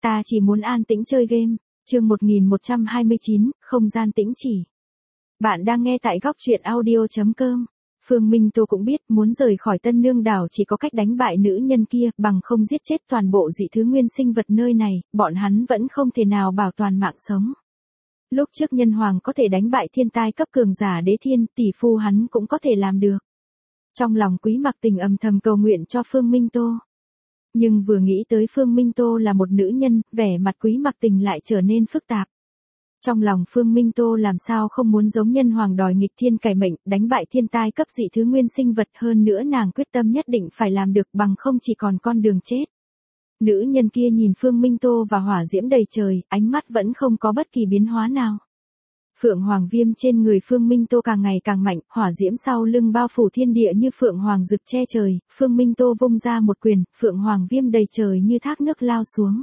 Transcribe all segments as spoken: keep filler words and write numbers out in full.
Ta chỉ muốn an tĩnh chơi game. Chương một nghìn một trăm hai mươi chín, không gian tĩnh chỉ. Bạn đang nghe tại góc truyện audio chấm com. Phương Minh Tô cũng biết muốn rời khỏi Tân Nương đảo chỉ có cách đánh bại nữ nhân kia, bằng không giết chết toàn bộ dị thứ nguyên sinh vật nơi này, bọn hắn vẫn không thể nào bảo toàn mạng sống. Lúc trước nhân hoàng có thể đánh bại thiên tai cấp cường giả đế thiên, tỷ phu hắn cũng có thể làm được. Trong lòng Quý Mặc Tình âm thầm cầu nguyện cho Phương Minh Tô. Nhưng vừa nghĩ tới Phương Minh Tô là một nữ nhân, vẻ mặt Quý Mặc Tình lại trở nên phức tạp. Trong lòng Phương Minh Tô làm sao không muốn giống nhân hoàng đòi nghịch thiên cải mệnh, đánh bại thiên tai cấp dị thứ nguyên sinh vật, hơn nữa nàng quyết tâm nhất định phải làm được, bằng không chỉ còn con đường chết. Nữ nhân kia nhìn Phương Minh Tô và hỏa diễm đầy trời, ánh mắt vẫn không có bất kỳ biến hóa nào. Phượng Hoàng Viêm trên người Phương Minh Tô càng ngày càng mạnh, hỏa diễm sau lưng bao phủ thiên địa như Phượng Hoàng rực che trời, Phương Minh Tô vung ra một quyền, Phượng Hoàng Viêm đầy trời như thác nước lao xuống.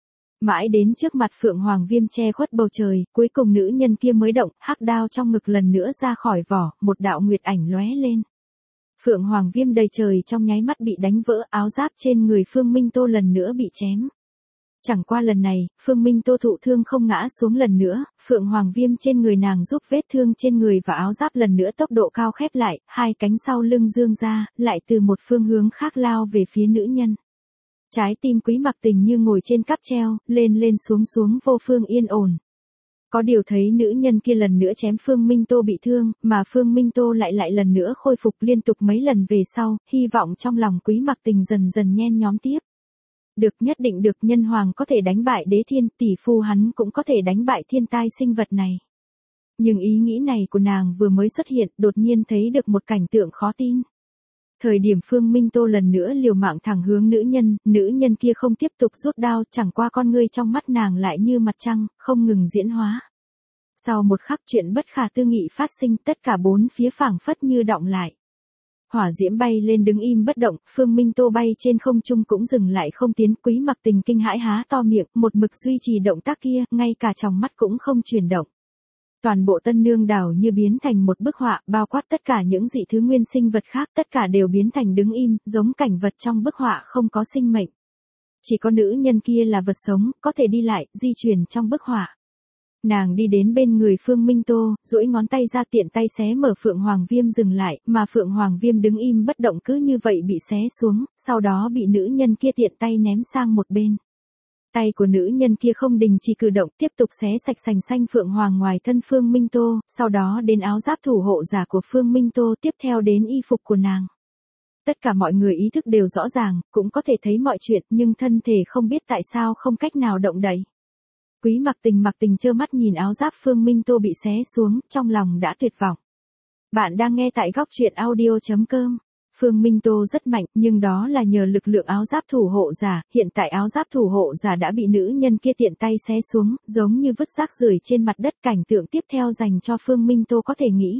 Mãi đến trước mặt Phượng Hoàng Viêm che khuất bầu trời, cuối cùng nữ nhân kia mới động, hắc đao trong ngực lần nữa ra khỏi vỏ, một đạo nguyệt ảnh lóe lên. Phượng Hoàng Viêm đầy trời trong nháy mắt bị đánh vỡ, áo giáp trên người Phương Minh Tô lần nữa bị chém. Chẳng qua lần này, Phương Minh Tô thụ thương không ngã xuống lần nữa, Phượng Hoàng Viêm trên người nàng giúp vết thương trên người và áo giáp lần nữa tốc độ cao khép lại, hai cánh sau lưng dương ra, lại từ một phương hướng khác lao về phía nữ nhân. Trái tim Quý Mặc Tình như ngồi trên cáp treo, lên lên xuống xuống vô phương yên ổn. Có điều thấy nữ nhân kia lần nữa chém Phương Minh Tô bị thương, mà Phương Minh Tô lại lại lần nữa khôi phục liên tục mấy lần về sau, hy vọng trong lòng Quý Mặc Tình dần dần nhen nhóm tiếp. Được, nhất định được, nhân hoàng có thể đánh bại đế thiên, tỷ phu hắn cũng có thể đánh bại thiên tai sinh vật này. Nhưng ý nghĩ này của nàng vừa mới xuất hiện, đột nhiên thấy được một cảnh tượng khó tin. Thời điểm Phương Minh Tô lần nữa liều mạng thẳng hướng nữ nhân, nữ nhân kia không tiếp tục rút đao, chẳng qua con ngươi trong mắt nàng lại như mặt trăng, không ngừng diễn hóa. Sau một khắc chuyện bất khả tư nghị phát sinh, tất cả bốn phía phảng phất như đọng lại. Hỏa diễm bay lên đứng im bất động, Phương Minh Tô bay trên không trung cũng dừng lại không tiến, Quý Mặc Tình kinh hãi há to miệng, một mực duy trì động tác kia, ngay cả tròng mắt cũng không chuyển động. Toàn bộ Tân Nương đảo như biến thành một bức họa, bao quát tất cả những dị thứ nguyên sinh vật khác, tất cả đều biến thành đứng im, giống cảnh vật trong bức họa không có sinh mệnh. Chỉ có nữ nhân kia là vật sống, có thể đi lại, di chuyển trong bức họa. Nàng đi đến bên người Phương Minh Tô, duỗi ngón tay ra tiện tay xé mở Phượng Hoàng Viêm dừng lại, mà Phượng Hoàng Viêm đứng im bất động cứ như vậy bị xé xuống, sau đó bị nữ nhân kia tiện tay ném sang một bên. Tay của nữ nhân kia không đình chỉ cử động, tiếp tục xé sạch sành xanh Phượng Hoàng ngoài thân Phương Minh Tô, sau đó đến áo giáp thủ hộ giả của Phương Minh Tô, tiếp theo đến y phục của nàng. Tất cả mọi người ý thức đều rõ ràng, cũng có thể thấy mọi chuyện, nhưng thân thể không biết tại sao không cách nào động đậy. Quý Mặc Tình mặc tình trơ mắt nhìn áo giáp Phương Minh Tô bị xé xuống, trong lòng đã tuyệt vọng. Bạn đang nghe tại góc truyện audio chấm com. Phương Minh Tô rất mạnh, nhưng đó là nhờ lực lượng áo giáp thủ hộ giả, hiện tại áo giáp thủ hộ giả đã bị nữ nhân kia tiện tay xé xuống, giống như vứt rác rưởi trên mặt đất, cảnh tượng tiếp theo dành cho Phương Minh Tô có thể nghĩ.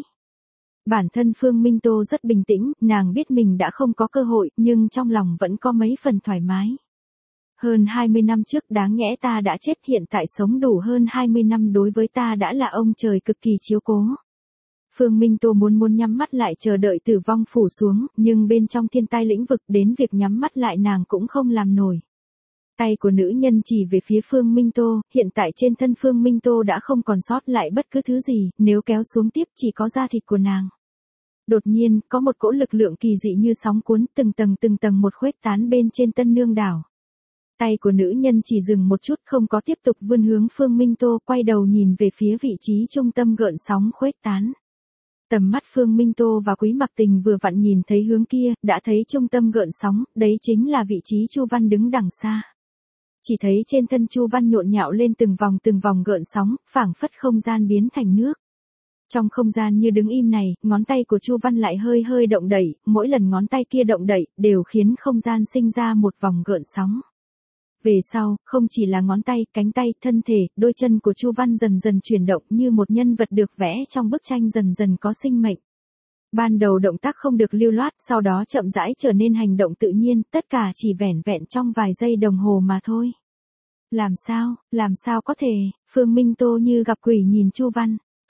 Bản thân Phương Minh Tô rất bình tĩnh, nàng biết mình đã không có cơ hội, nhưng trong lòng vẫn có mấy phần thoải mái. Hơn hai mươi năm trước đáng nhẽ ta đã chết, hiện tại sống đủ hơn hai mươi năm đối với ta đã là ông trời cực kỳ chiếu cố. Phương Minh Tô muốn muốn nhắm mắt lại chờ đợi tử vong phủ xuống, nhưng bên trong thiên tai lĩnh vực đến việc nhắm mắt lại nàng cũng không làm nổi. Tay của nữ nhân chỉ về phía Phương Minh Tô, hiện tại trên thân Phương Minh Tô đã không còn sót lại bất cứ thứ gì, nếu kéo xuống tiếp chỉ có da thịt của nàng. Đột nhiên, có một cỗ lực lượng kỳ dị như sóng cuốn, từng tầng từng tầng một khuếch tán bên trên Tân Nương đảo. Tay của nữ nhân chỉ dừng một chút, không có tiếp tục vươn hướng Phương Minh Tô, quay đầu nhìn về phía vị trí trung tâm gợn sóng khuếch tán. Tầm mắt Phương Minh Tô và Quý Mặc Tình vừa vặn nhìn thấy hướng kia, đã thấy trung tâm gợn sóng, đấy chính là vị trí Chu Văn đứng đằng xa. Chỉ thấy trên thân Chu Văn nhộn nhạo lên từng vòng từng vòng gợn sóng, phảng phất không gian biến thành nước. Trong không gian như đứng im này, ngón tay của Chu Văn lại hơi hơi động đẩy, mỗi lần ngón tay kia động đẩy, đều khiến không gian sinh ra một vòng gợn sóng. Về sau, không chỉ là ngón tay, cánh tay, thân thể, đôi chân của Chu Văn dần dần chuyển động như một nhân vật được vẽ trong bức tranh dần dần có sinh mệnh. Ban đầu động tác không được lưu loát, sau đó chậm rãi trở nên hành động tự nhiên, tất cả chỉ vẻn vẹn trong vài giây đồng hồ mà thôi. Làm sao, làm sao có thể, Phương Minh Tô như gặp quỷ nhìn Chu Văn.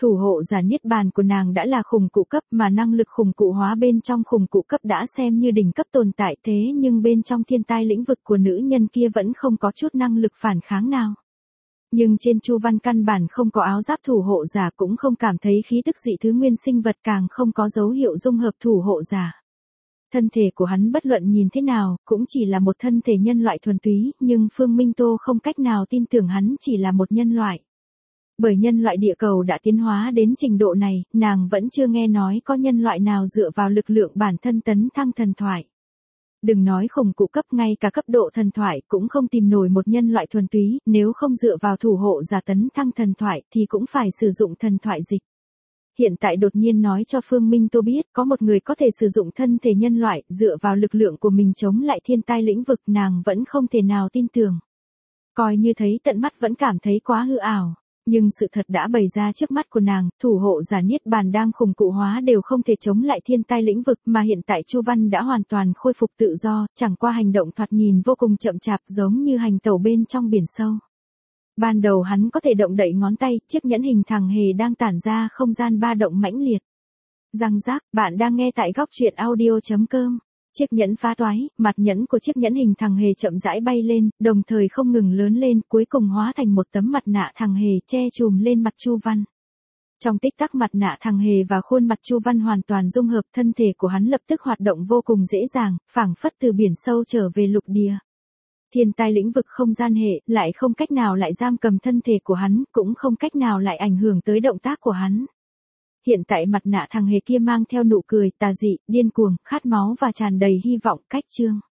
Thủ hộ giả niết bàn của nàng đã là khủng cụ cấp mà năng lực khủng cụ hóa bên trong khủng cụ cấp đã xem như đỉnh cấp tồn tại thế nhưng bên trong thiên tai lĩnh vực của nữ nhân kia vẫn không có chút năng lực phản kháng nào. Nhưng trên Chu Văn căn bản không có áo giáp thủ hộ giả cũng không cảm thấy khí tức dị thứ nguyên sinh vật càng không có dấu hiệu dung hợp thủ hộ giả. Thân thể của hắn bất luận nhìn thế nào cũng chỉ là một thân thể nhân loại thuần túy nhưng Phương Minh Tô không cách nào tin tưởng hắn chỉ là một nhân loại. Bởi nhân loại địa cầu đã tiến hóa đến trình độ này, nàng vẫn chưa nghe nói có nhân loại nào dựa vào lực lượng bản thân tấn thăng thần thoại. Đừng nói khủng cụ cấp ngay cả cấp độ thần thoại cũng không tìm nổi một nhân loại thuần túy, nếu không dựa vào thủ hộ giả tấn thăng thần thoại thì cũng phải sử dụng thần thoại dịch. Hiện tại đột nhiên nói cho Phương Minh Tô biết có một người có thể sử dụng thân thể nhân loại dựa vào lực lượng của mình chống lại thiên tai lĩnh vực nàng vẫn không thể nào tin tưởng. Coi như thấy tận mắt vẫn cảm thấy quá hư ảo. Nhưng sự thật đã bày ra trước mắt của nàng, thủ hộ giả niết bàn đang khủng cụ hóa đều không thể chống lại thiên tai lĩnh vực mà hiện tại Chu Văn đã hoàn toàn khôi phục tự do, chẳng qua hành động thoạt nhìn vô cùng chậm chạp giống như hành tẩu bên trong biển sâu. Ban đầu hắn có thể động đậy ngón tay, chiếc nhẫn hình thằng hề đang tản ra không gian ba động mãnh liệt. Răng rác, bạn đang nghe tại góc truyện audio chấm com. Chiếc nhẫn phá toái, mặt nhẫn của chiếc nhẫn hình thằng hề chậm rãi bay lên, đồng thời không ngừng lớn lên, cuối cùng hóa thành một tấm mặt nạ thằng hề che chùm lên mặt Chu Văn. Trong tích tắc mặt nạ thằng hề và khuôn mặt Chu Văn hoàn toàn dung hợp, thân thể của hắn lập tức hoạt động vô cùng dễ dàng, phảng phất từ biển sâu trở về lục địa. Thiên tai lĩnh vực không gian hệ, lại không cách nào lại giam cầm thân thể của hắn, cũng không cách nào lại ảnh hưởng tới động tác của hắn. Hiện tại mặt nạ thằng hề kia mang theo nụ cười tà dị, điên cuồng, khát máu và tràn đầy hy vọng cách chương.